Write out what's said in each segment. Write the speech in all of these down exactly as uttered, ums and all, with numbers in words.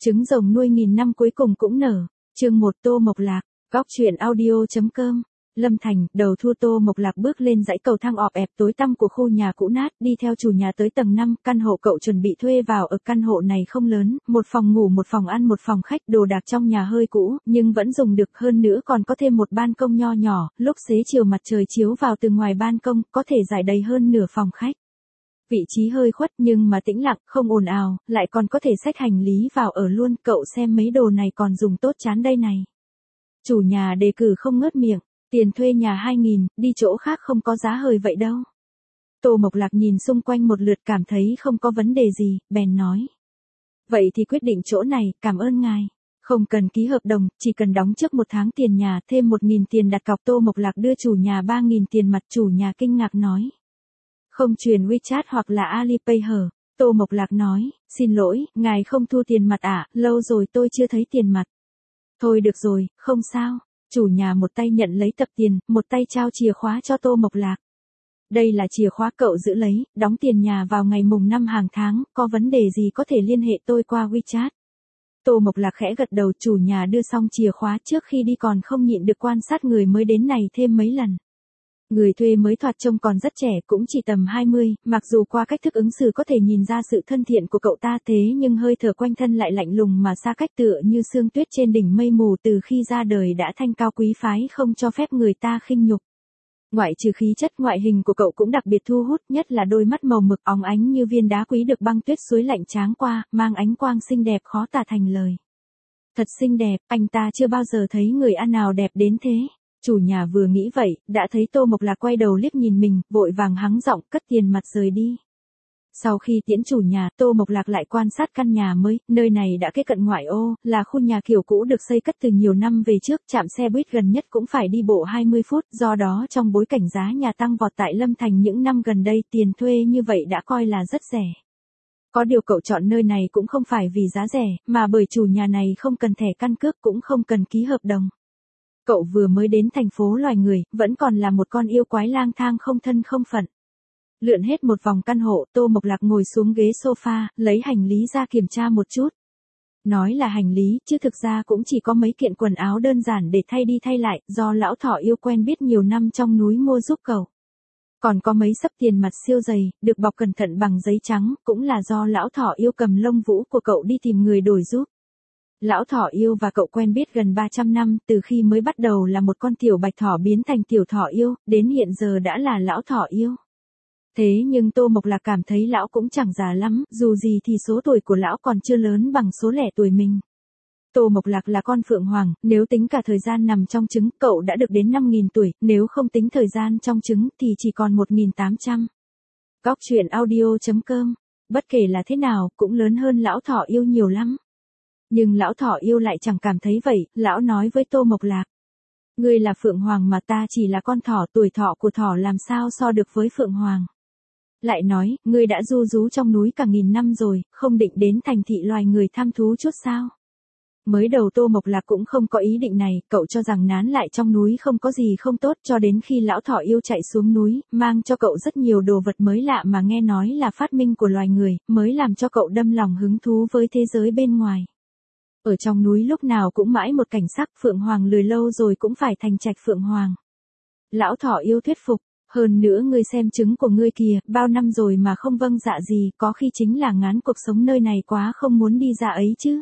Trứng rồng nuôi nghìn năm cuối cùng cũng nở. Chương một Tô Mộc Lạc, góc truyện audio.com. Lâm Thành, đầu thu Tô Mộc Lạc bước lên dãy cầu thang ọp ẹp tối tăm của khu nhà cũ nát, đi theo chủ nhà tới tầng năm, căn hộ cậu chuẩn bị thuê vào ở căn hộ này không lớn, một phòng ngủ một phòng ăn một phòng khách, đồ đạc trong nhà hơi cũ, nhưng vẫn dùng được, hơn nữa còn có thêm một ban công nho nhỏ, lúc xế chiều mặt trời chiếu vào từ ngoài ban công, có thể rải đầy hơn nửa phòng khách. Vị trí hơi khuất nhưng mà tĩnh lặng, không ồn ào, lại còn có thể xách hành lý vào ở luôn, cậu xem mấy đồ này còn dùng tốt chán đây này. Chủ nhà đề cử không ngớt miệng. Tiền thuê nhà hai nghìn, đi chỗ khác không có giá hời vậy đâu. Tô Mộc Lạc nhìn xung quanh một lượt cảm thấy không có vấn đề gì, bèn nói. Vậy thì quyết định chỗ này, cảm ơn ngài. Không cần ký hợp đồng, chỉ cần đóng trước một tháng tiền nhà, thêm một nghìn tiền đặt cọc. Tô Mộc Lạc đưa chủ nhà ba nghìn tiền mặt. Chủ nhà kinh ngạc nói. Không truyền WeChat hoặc là Alipay hở? Tô Mộc Lạc nói, xin lỗi, ngài không thu tiền mặt à, lâu rồi tôi chưa thấy tiền mặt. Thôi được rồi, không sao. Chủ nhà một tay nhận lấy tập tiền, một tay trao chìa khóa cho Tô Mộc Lạc. Đây là chìa khóa cậu giữ lấy, đóng tiền nhà vào ngày mùng năm hàng tháng, có vấn đề gì có thể liên hệ tôi qua WeChat. Tô Mộc Lạc khẽ gật đầu. Chủ nhà đưa xong chìa khóa, trước khi đi còn không nhịn được quan sát người mới đến này thêm mấy lần. Người thuê mới thoạt trông còn rất trẻ, cũng chỉ tầm hai mươi, mặc dù qua cách thức ứng xử có thể nhìn ra sự thân thiện của cậu ta, thế nhưng hơi thở quanh thân lại lạnh lùng mà xa cách, tựa như sương tuyết trên đỉnh mây mù, từ khi ra đời đã thanh cao quý phái, không cho phép người ta khinh nhục. Ngoại trừ khí chất, ngoại hình của cậu cũng đặc biệt thu hút, nhất là đôi mắt màu mực óng ánh như viên đá quý được băng tuyết suối lạnh tráng qua, mang ánh quang xinh đẹp khó tả thành lời. Thật xinh đẹp, anh ta chưa bao giờ thấy người ăn nào đẹp đến thế. Chủ nhà vừa nghĩ vậy, đã thấy Tô Mộc Lạc quay đầu liếc nhìn mình, vội vàng hắng giọng cất tiền mặt rời đi. Sau khi tiễn chủ nhà, Tô Mộc Lạc lại quan sát căn nhà mới, nơi này đã kế cận ngoại ô, là khu nhà kiểu cũ được xây cất từ nhiều năm về trước, trạm xe buýt gần nhất cũng phải đi bộ hai mươi phút, do đó trong bối cảnh giá nhà tăng vọt tại Lâm Thành những năm gần đây, tiền thuê như vậy đã coi là rất rẻ. Có điều cậu chọn nơi này cũng không phải vì giá rẻ, mà bởi chủ nhà này không cần thẻ căn cước cũng không cần ký hợp đồng. Cậu vừa mới đến thành phố loài người, vẫn còn là một con yêu quái lang thang không thân không phận. Lượn hết một vòng căn hộ, Tô Mộc Lạc ngồi xuống ghế sofa, lấy hành lý ra kiểm tra một chút. Nói là hành lý, chứ thực ra cũng chỉ có mấy kiện quần áo đơn giản để thay đi thay lại, do lão thỏ yêu quen biết nhiều năm trong núi mua giúp cậu. Còn có mấy xấp tiền mặt siêu dày, được bọc cẩn thận bằng giấy trắng, cũng là do lão thỏ yêu cầm lông vũ của cậu đi tìm người đổi giúp. Lão thỏ yêu và cậu quen biết gần ba trăm năm, từ khi mới bắt đầu là một con tiểu bạch thỏ biến thành tiểu thỏ yêu, đến hiện giờ đã là lão thỏ yêu. Thế nhưng Tô Mộc Lạc cảm thấy lão cũng chẳng già lắm, dù gì thì số tuổi của lão còn chưa lớn bằng số lẻ tuổi mình. Tô Mộc Lạc là con phượng hoàng, nếu tính cả thời gian nằm trong trứng, cậu đã được đến năm nghìn tuổi, nếu không tính thời gian trong trứng thì chỉ còn một nghìn tám trăm. Góc truyện audio.com. Bất kể là thế nào, cũng lớn hơn lão thỏ yêu nhiều lắm. Nhưng lão thỏ yêu lại chẳng cảm thấy vậy, lão nói với Tô Mộc Lạc. Ngươi là phượng hoàng mà ta chỉ là con thỏ, tuổi thọ của thỏ làm sao so được với phượng hoàng. Lại nói, ngươi đã du rú trong núi cả nghìn năm rồi, không định đến thành thị loài người thăm thú chút sao? Mới đầu Tô Mộc Lạc cũng không có ý định này, cậu cho rằng nán lại trong núi không có gì không tốt, cho đến khi lão thỏ yêu chạy xuống núi, mang cho cậu rất nhiều đồ vật mới lạ mà nghe nói là phát minh của loài người, mới làm cho cậu đâm lòng hứng thú với thế giới bên ngoài. Ở trong núi lúc nào cũng mãi một cảnh sắc, phượng hoàng lười lâu rồi cũng phải thành trạch phượng hoàng. Lão thỏ yêu thuyết phục, hơn nữa ngươi xem trứng của ngươi kìa, bao năm rồi mà không vâng dạ gì, có khi chính là ngán cuộc sống nơi này quá không muốn đi ra ấy chứ.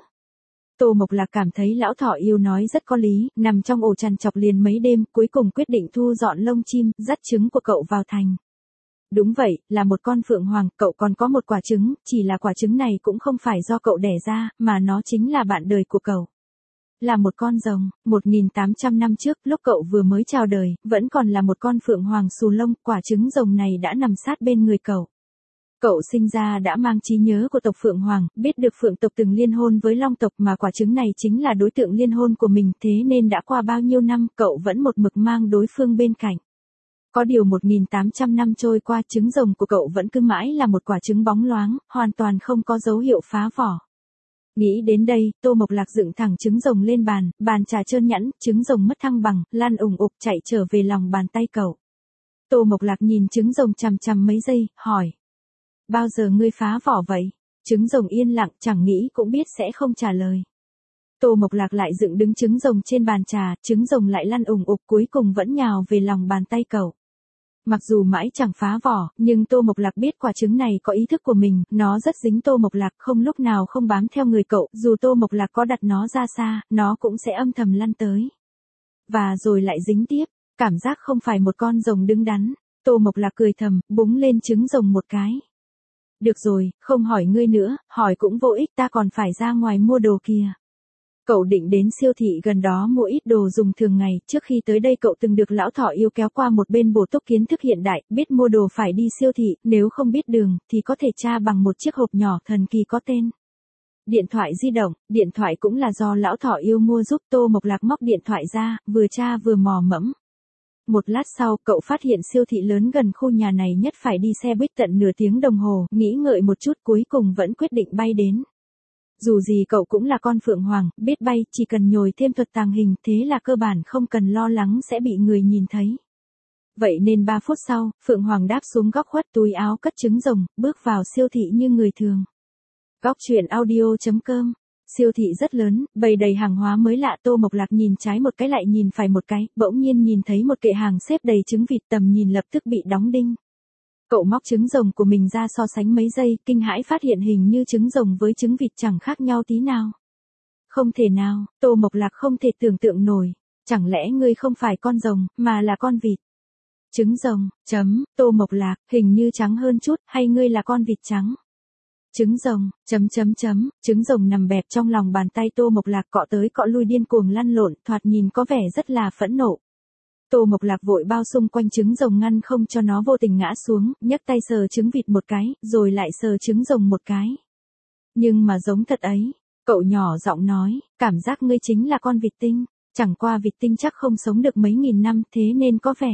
Tô Mộc Lạc cảm thấy lão thỏ yêu nói rất có lý, nằm trong ổ trằn trọc liền mấy đêm, cuối cùng quyết định thu dọn lông chim, dắt trứng của cậu vào thành. Đúng vậy, là một con phượng hoàng, cậu còn có một quả trứng, chỉ là quả trứng này cũng không phải do cậu đẻ ra, mà nó chính là bạn đời của cậu. Là một con rồng, một nghìn tám trăm năm trước, lúc cậu vừa mới chào đời, vẫn còn là một con phượng hoàng xù lông, quả trứng rồng này đã nằm sát bên người cậu. Cậu sinh ra đã mang trí nhớ của tộc Phượng Hoàng, biết được Phượng tộc từng liên hôn với Long tộc mà quả trứng này chính là đối tượng liên hôn của mình, thế nên đã qua bao nhiêu năm, cậu vẫn một mực mang đối phương bên cạnh. Có điều một nghìn tám trăm năm trôi qua, trứng rồng của cậu vẫn cứ mãi là một quả trứng bóng loáng, hoàn toàn không có dấu hiệu phá vỏ. Nghĩ đến đây, Tô Mộc Lạc dựng thẳng trứng rồng lên bàn, bàn trà trơn nhẵn, trứng rồng mất thăng bằng, lăn ủng ục chạy trở về lòng bàn tay cậu. Tô Mộc Lạc nhìn trứng rồng chằm chằm mấy giây, hỏi. Bao giờ ngươi phá vỏ vậy? Trứng rồng yên lặng, chẳng nghĩ cũng biết sẽ không trả lời. Tô Mộc Lạc lại dựng đứng trứng rồng trên bàn trà, trứng rồng lại lăn ùng ục cuối cùng vẫn nhào về lòng bàn tay cậu. Mặc dù mãi chẳng phá vỏ, nhưng Tô Mộc Lạc biết quả trứng này có ý thức của mình, nó rất dính Tô Mộc Lạc, không lúc nào không bám theo người cậu, dù Tô Mộc Lạc có đặt nó ra xa, nó cũng sẽ âm thầm lăn tới. Và rồi lại dính tiếp, cảm giác không phải một con rồng đứng đắn. Tô Mộc Lạc cười thầm, búng lên trứng rồng một cái. Được rồi, không hỏi ngươi nữa, hỏi cũng vô ích, ta còn phải ra ngoài mua đồ kìa. Cậu định đến siêu thị gần đó mua ít đồ dùng thường ngày, trước khi tới đây cậu từng được lão thỏ yêu kéo qua một bên bổ túc kiến thức hiện đại, biết mua đồ phải đi siêu thị, nếu không biết đường, thì có thể tra bằng một chiếc hộp nhỏ thần kỳ có tên điện thoại di động. Điện thoại cũng là do lão thỏ yêu mua giúp. Tô Mộc Lạc móc điện thoại ra, vừa tra vừa mò mẫm. Một lát sau, cậu phát hiện siêu thị lớn gần khu nhà này nhất phải đi xe buýt tận nửa tiếng đồng hồ, nghĩ ngợi một chút cuối cùng vẫn quyết định bay đến. Dù gì cậu cũng là con Phượng Hoàng, biết bay, chỉ cần nhồi thêm thuật tàng hình, thế là cơ bản không cần lo lắng sẽ bị người nhìn thấy. Vậy nên ba phút sau, Phượng Hoàng đáp xuống góc khuất túi áo cất trứng rồng, bước vào siêu thị như người thường. Góc truyện audio chấm com. Siêu thị rất lớn, bày đầy hàng hóa mới lạ. Tô Mộc Lạc nhìn trái một cái lại nhìn phải một cái, bỗng nhiên nhìn thấy một kệ hàng xếp đầy trứng vịt, tầm nhìn lập tức bị đóng đinh. Cậu móc trứng rồng của mình ra so sánh mấy giây, kinh hãi phát hiện hình như trứng rồng với trứng vịt chẳng khác nhau tí nào. Không thể nào, Tô Mộc Lạc không thể tưởng tượng nổi. Chẳng lẽ ngươi không phải con rồng, mà là con vịt? Trứng rồng, chấm, Tô Mộc Lạc, hình như trắng hơn chút, hay ngươi là con vịt trắng? Trứng rồng, chấm chấm chấm, trứng rồng nằm bẹp trong lòng bàn tay Tô Mộc Lạc, cọ tới cọ lui điên cuồng lăn lộn, thoạt nhìn có vẻ rất là phẫn nộ. Tô Mộc Lạc vội bao xung quanh trứng rồng ngăn không cho nó vô tình ngã xuống, nhấc tay sờ trứng vịt một cái, rồi lại sờ trứng rồng một cái. Nhưng mà giống thật ấy, cậu nhỏ giọng nói, cảm giác ngươi chính là con vịt tinh, chẳng qua vịt tinh chắc không sống được mấy nghìn năm, thế nên có vẻ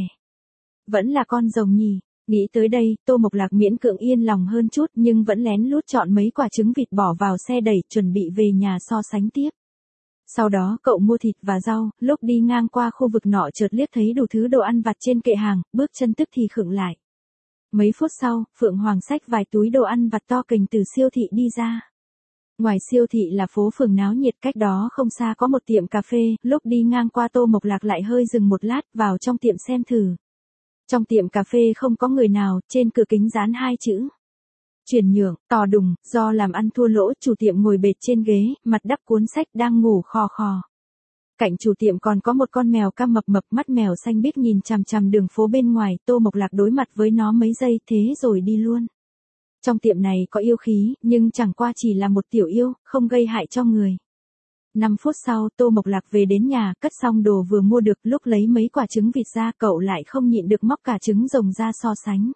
vẫn là con rồng nhỉ. Nghĩ tới đây, Tô Mộc Lạc miễn cưỡng yên lòng hơn chút, nhưng vẫn lén lút chọn mấy quả trứng vịt bỏ vào xe đẩy, chuẩn bị về nhà so sánh tiếp. Sau đó cậu mua thịt và rau, lúc đi ngang qua khu vực nọ chợt liếc thấy đủ thứ đồ ăn vặt trên kệ hàng, bước chân tức thì khựng lại. Mấy phút sau, Phượng Hoàng xách vài túi đồ ăn vặt to kềnh từ siêu thị đi ra. Ngoài siêu thị là phố phường náo nhiệt, cách đó không xa có một tiệm cà phê, lúc đi ngang qua Tô Mộc Lạc lại hơi dừng một lát, vào trong tiệm xem thử. Trong tiệm cà phê không có người nào, trên cửa kính dán hai chữ chuyển nhượng, to đùng, do làm ăn thua lỗ, chủ tiệm ngồi bệt trên ghế, mặt đắp cuốn sách đang ngủ khò khò. Cạnh chủ tiệm còn có một con mèo cam mập mập, mắt mèo xanh biếc nhìn chằm chằm đường phố bên ngoài. Tô Mộc Lạc đối mặt với nó mấy giây, thế rồi đi luôn. Trong tiệm này có yêu khí, nhưng chẳng qua chỉ là một tiểu yêu, không gây hại cho người. năm phút sau, Tô Mộc Lạc về đến nhà, cất xong đồ vừa mua được, lúc lấy mấy quả trứng vịt ra, cậu lại không nhịn được móc cả trứng rồng ra so sánh.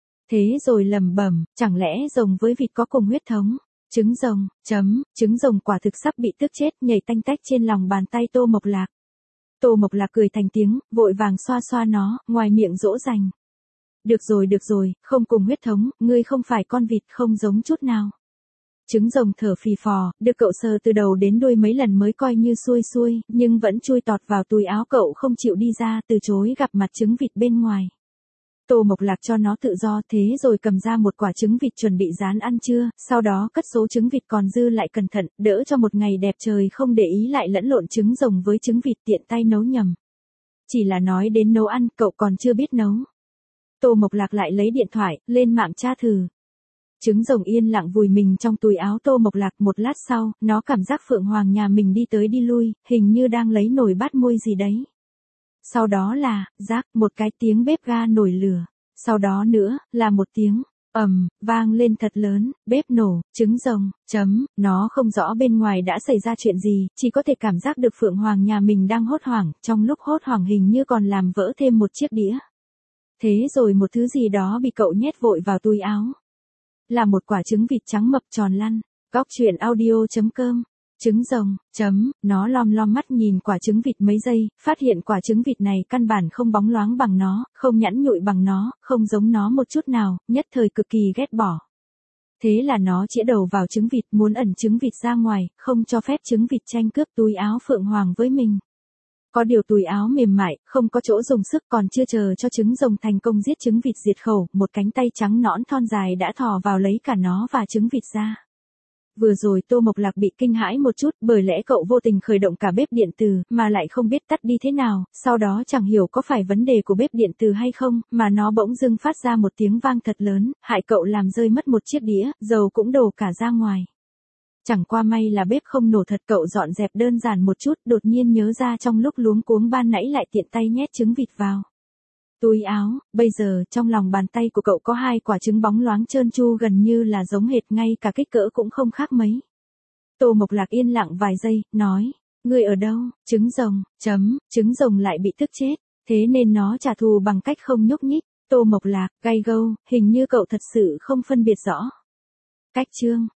Thế rồi lẩm bẩm, chẳng lẽ rồng với vịt có cùng huyết thống? Trứng rồng, chấm, trứng rồng quả thực sắp bị tức chết, nhảy tanh tách trên lòng bàn tay Tô Mộc Lạc. Tô Mộc Lạc cười thành tiếng, vội vàng xoa xoa nó, ngoài miệng dỗ dành. Được rồi được rồi, không cùng huyết thống, ngươi không phải con vịt, không giống chút nào. Trứng rồng thở phì phò, được cậu sờ từ đầu đến đuôi mấy lần mới coi như xuôi xuôi, nhưng vẫn chui tọt vào túi áo cậu không chịu đi ra, từ chối gặp mặt trứng vịt bên ngoài. Tô Mộc Lạc cho nó tự do, thế rồi cầm ra một quả trứng vịt chuẩn bị rán ăn trưa, sau đó cất số trứng vịt còn dư lại cẩn thận, đỡ cho một ngày đẹp trời không để ý lại lẫn lộn trứng rồng với trứng vịt, tiện tay nấu nhầm. Chỉ là nói đến nấu ăn, cậu còn chưa biết nấu. Tô Mộc Lạc lại lấy điện thoại, lên mạng tra thử. Trứng rồng yên lặng vùi mình trong túi áo Tô Mộc Lạc, một lát sau, nó cảm giác Phượng Hoàng nhà mình đi tới đi lui, hình như đang lấy nồi bát môi gì đấy. Sau đó là, rác, một cái tiếng bếp ga nổi lửa. Sau đó nữa, là một tiếng, ầm, vang lên thật lớn, bếp nổ, trứng rồng, chấm, nó không rõ bên ngoài đã xảy ra chuyện gì, chỉ có thể cảm giác được Phượng Hoàng nhà mình đang hốt hoảng, trong lúc hốt hoảng hình như còn làm vỡ thêm một chiếc đĩa. Thế rồi một thứ gì đó bị cậu nhét vội vào túi áo. Là một quả trứng vịt trắng mập tròn lăn. Góc truyện audio chấm com. Trứng rồng, chấm, nó lom lom mắt nhìn quả trứng vịt mấy giây, phát hiện quả trứng vịt này căn bản không bóng loáng bằng nó, không nhẵn nhụi bằng nó, không giống nó một chút nào, nhất thời cực kỳ ghét bỏ. Thế là nó chĩa đầu vào trứng vịt, muốn ẩn trứng vịt ra ngoài, không cho phép trứng vịt tranh cướp túi áo Phượng Hoàng với mình. Có điều túi áo mềm mại, không có chỗ dùng sức, còn chưa chờ cho trứng rồng thành công giết trứng vịt diệt khẩu, một cánh tay trắng nõn thon dài đã thò vào lấy cả nó và trứng vịt ra. Vừa rồi Tô Mộc Lạc bị kinh hãi một chút bởi lẽ cậu vô tình khởi động cả bếp điện từ mà lại không biết tắt đi thế nào, sau đó chẳng hiểu có phải vấn đề của bếp điện từ hay không, mà nó bỗng dưng phát ra một tiếng vang thật lớn, hại cậu làm rơi mất một chiếc đĩa, dầu cũng đổ cả ra ngoài. Chẳng qua may là bếp không nổ thật, cậu dọn dẹp đơn giản một chút, đột nhiên nhớ ra trong lúc luống cuống ban nãy lại tiện tay nhét trứng vịt vào túi áo, bây giờ trong lòng bàn tay của cậu có hai quả trứng bóng loáng trơn tru gần như là giống hệt, ngay cả kích cỡ cũng không khác mấy. Tô Mộc Lạc yên lặng vài giây, nói, ngươi ở đâu, trứng rồng, chấm, trứng rồng lại bị tức chết, thế nên nó trả thù bằng cách không nhúc nhích. Tô Mộc Lạc, gay gâu, hình như cậu thật sự không phân biệt rõ cách chương.